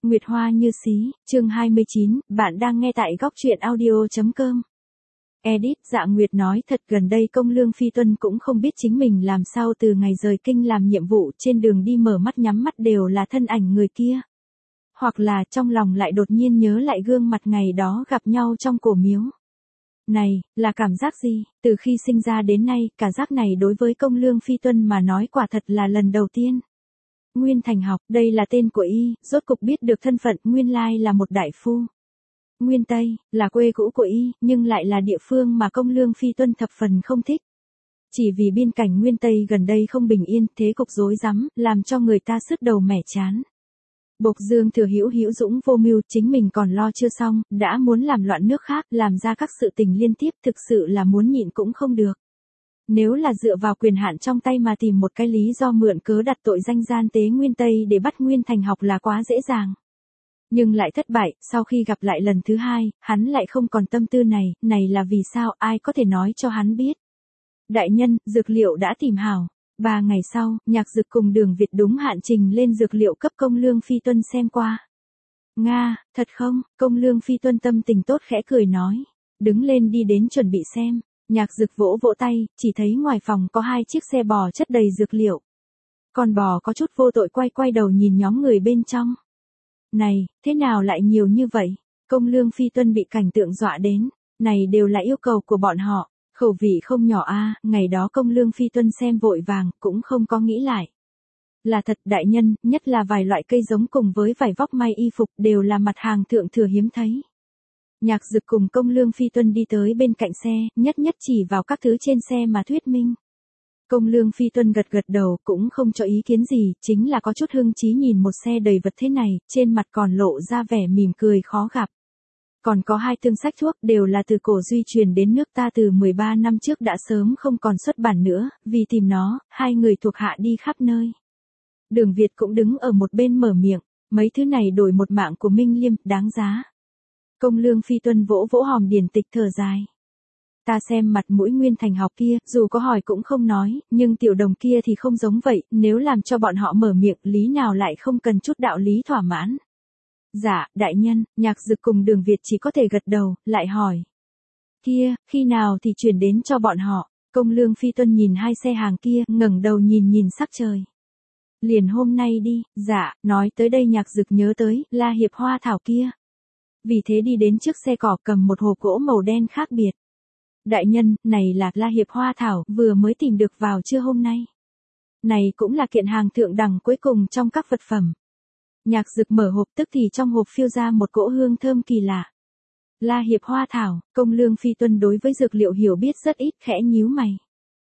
Nguyệt Hoa như xí, chương 29, bạn đang nghe tại góc truyện audio.com. Edit, Dạ Nguyệt nói thật gần đây Công Lương Phi Tuân cũng không biết chính mình làm sao từ ngày rời kinh làm nhiệm vụ trên đường đi mở mắt nhắm mắt đều là thân ảnh người kia. Hoặc là trong lòng lại đột nhiên nhớ lại gương mặt ngày đó gặp nhau trong cổ miếu. Này, là cảm giác gì? Từ khi sinh ra đến nay, cả giác này đối với Công Lương Phi Tuân mà nói quả thật là lần đầu tiên. Nguyên Thành Học, đây là tên của y, rốt cục biết được thân phận, nguyên lai là một đại phu. Nguyên Tây, là quê cũ của y, nhưng lại là địa phương mà Công Lương Phi Tuân thập phần không thích. Chỉ vì biên cảnh Nguyên Tây gần đây không bình yên, thế cục rối rắm, làm cho người ta sứt đầu mẻ chán. Bộc Dương Thừa Hữu Hữu dũng vô mưu, chính mình còn lo chưa xong, đã muốn làm loạn nước khác, làm ra các sự tình liên tiếp, thực sự là muốn nhịn cũng không được. Nếu là dựa vào quyền hạn trong tay mà tìm một cái lý do mượn cớ đặt tội danh gian tế Nguyên Tây để bắt Nguyên Thành Học là quá dễ dàng. Nhưng lại thất bại, sau khi gặp lại lần thứ hai, hắn lại không còn tâm tư này, này là vì sao, ai có thể nói cho hắn biết. Đại nhân, dược liệu đã tìm hảo. 3 ngày sau, Nhạc Dực cùng Đường Việt đúng hạn trình lên dược liệu cấp Công Lương Phi Tuân xem qua. Nga, thật không? Công Lương Phi Tuân tâm tình tốt khẽ cười nói. Đứng lên đi đến chuẩn bị xem. Nhạc Dực vỗ vỗ tay, chỉ thấy ngoài phòng có 2 chiếc xe bò chất đầy dược liệu. Con bò có chút vô tội quay đầu nhìn nhóm người bên trong. Này, thế nào lại nhiều như vậy? Công Lương Phi Tuân bị cảnh tượng dọa đến. Này đều là yêu cầu của bọn họ. Khẩu vị không nhỏ a, ngày đó Công Lương Phi Tuân xem vội vàng, cũng không có nghĩ lại. Là thật đại nhân, nhất là vài loại cây giống cùng với vải vóc may y phục đều là mặt hàng thượng thừa hiếm thấy. Nhạc Dực cùng Công Lương Phi Tuân đi tới bên cạnh xe, nhất nhất chỉ vào các thứ trên xe mà thuyết minh. Công Lương Phi Tuân gật gật đầu cũng không cho ý kiến gì, chính là có chút hưng trí nhìn một xe đầy vật thế này, trên mặt còn lộ ra vẻ mỉm cười khó gặp. Còn có 2 tương sách thuốc đều là từ cổ duy truyền đến nước ta từ 13 năm trước đã sớm không còn xuất bản nữa, vì tìm nó, 2 người thuộc hạ đi khắp nơi. Đường Việt cũng đứng ở một bên mở miệng, mấy thứ này đổi một mạng của Minh Liêm, đáng giá. Công Lương Phi Tuân vỗ vỗ hòm điển tịch thở dài. Ta xem mặt mũi Nguyên Thành Học kia, dù có hỏi cũng không nói, nhưng tiểu đồng kia thì không giống vậy, nếu làm cho bọn họ mở miệng, lý nào lại không cần chút đạo lý thỏa mãn. Dạ, đại nhân, Nhạc Dực cùng Đường Việt chỉ có thể gật đầu, lại hỏi. Kia, khi nào thì chuyển đến cho bọn họ? Công Lương Phi Tuân nhìn 2 xe hàng kia, ngẩng đầu nhìn sắc trời. Liền hôm nay đi, dạ, nói tới đây Nhạc Dực nhớ tới, La Hiệp Hoa Thảo kia. Vì thế đi đến trước xe cỏ cầm một hộp gỗ màu đen khác biệt. Đại nhân, này là La Hiệp Hoa Thảo, vừa mới tìm được vào trưa hôm nay. Này cũng là kiện hàng thượng đẳng cuối cùng trong các vật phẩm. Nhạc Dực mở hộp tức thì trong hộp phiêu ra một cỗ hương thơm kỳ lạ. La Hiệp Hoa Thảo, Công Lương Phi Tuân đối với dược liệu hiểu biết rất ít, khẽ nhíu mày.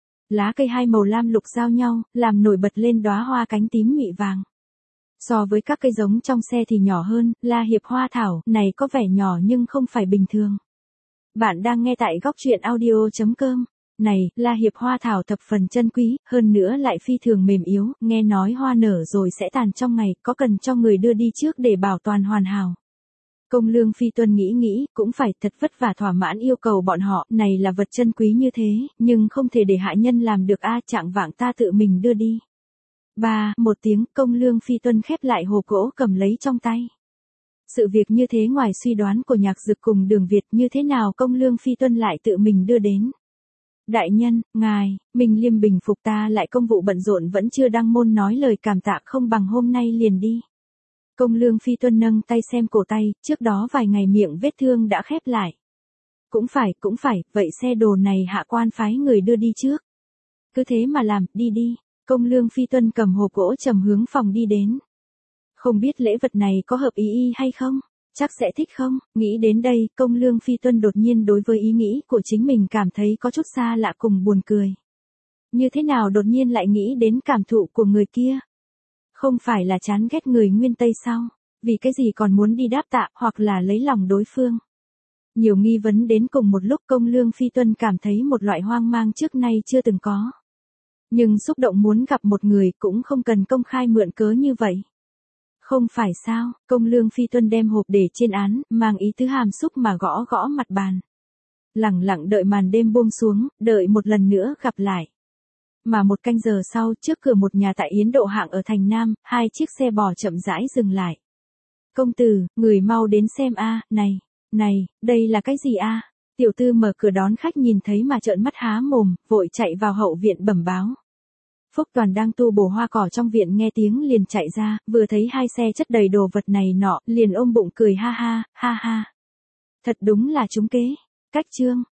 Lá cây 2 màu lam lục giao nhau, làm nổi bật lên đóa hoa cánh tím mị vàng. So với các cây giống trong xe thì nhỏ hơn, La Hiệp Hoa Thảo này có vẻ nhỏ nhưng không phải bình thường. Bạn đang nghe tại góc truyện audio.com. Này, La Hiệp Hoa Thảo thập phần chân quý, hơn nữa lại phi thường mềm yếu, nghe nói hoa nở rồi sẽ tàn trong ngày, có cần cho người đưa đi trước để bảo toàn hoàn hảo. Công Lương Phi Tuân nghĩ, cũng phải thật vất vả thỏa mãn yêu cầu bọn họ, này là vật chân quý như thế, nhưng không thể để hạ nhân làm được trạng vạng ta tự mình đưa đi. Một tiếng, Công Lương Phi Tuân khép lại hộp gỗ cầm lấy trong tay. Sự việc như thế ngoài suy đoán của Nhạc Dực cùng Đường Việt, như thế nào Công Lương Phi Tuân lại tự mình đưa đến. Đại nhân, ngài, Minh Liêm bình phục ta lại công vụ bận rộn vẫn chưa đăng môn nói lời cảm tạ không bằng hôm nay liền đi. Công Lương Phi Tuân nâng tay xem cổ tay, trước đó vài ngày miệng vết thương đã khép lại. Cũng phải, vậy xe đồ này hạ quan phái người đưa đi trước. Cứ thế mà làm, đi. Công Lương Phi Tuân cầm hộp gỗ trầm hướng phòng đi đến. Không biết lễ vật này có hợp ý y hay không? Chắc sẽ thích không? Nghĩ đến đây, Công Lương Phi Tuân đột nhiên đối với ý nghĩ của chính mình cảm thấy có chút xa lạ cùng buồn cười. Như thế nào đột nhiên lại nghĩ đến cảm thụ của người kia? Không phải là chán ghét người Nguyên Tây sao? Vì cái gì còn muốn đi đáp tạ hoặc là lấy lòng đối phương? Nhiều nghi vấn đến cùng một lúc Công Lương Phi Tuân cảm thấy một loại hoang mang trước nay chưa từng có. Nhưng xúc động muốn gặp một người cũng không cần công khai mượn cớ như vậy. Không phải sao, Công Lương Phi Tuân đem hộp để trên án, mang ý tứ hàm xúc mà gõ mặt bàn. Lẳng lặng đợi màn đêm buông xuống, đợi một lần nữa gặp lại. Mà 1 canh giờ sau, trước cửa một nhà tại Yến Độ Hạng ở thành Nam, 2 chiếc xe bò chậm rãi dừng lại. Công tử, người mau đến xem a, này, đây là cái gì a? Tiểu tư mở cửa đón khách nhìn thấy mà trợn mắt há mồm, vội chạy vào hậu viện bẩm báo. Phúc Toàn đang tu bổ hoa cỏ trong viện nghe tiếng liền chạy ra, vừa thấy hai xe chất đầy đồ vật này nọ, liền ôm bụng cười ha ha, ha ha. Thật đúng là trúng kế. Cách chương.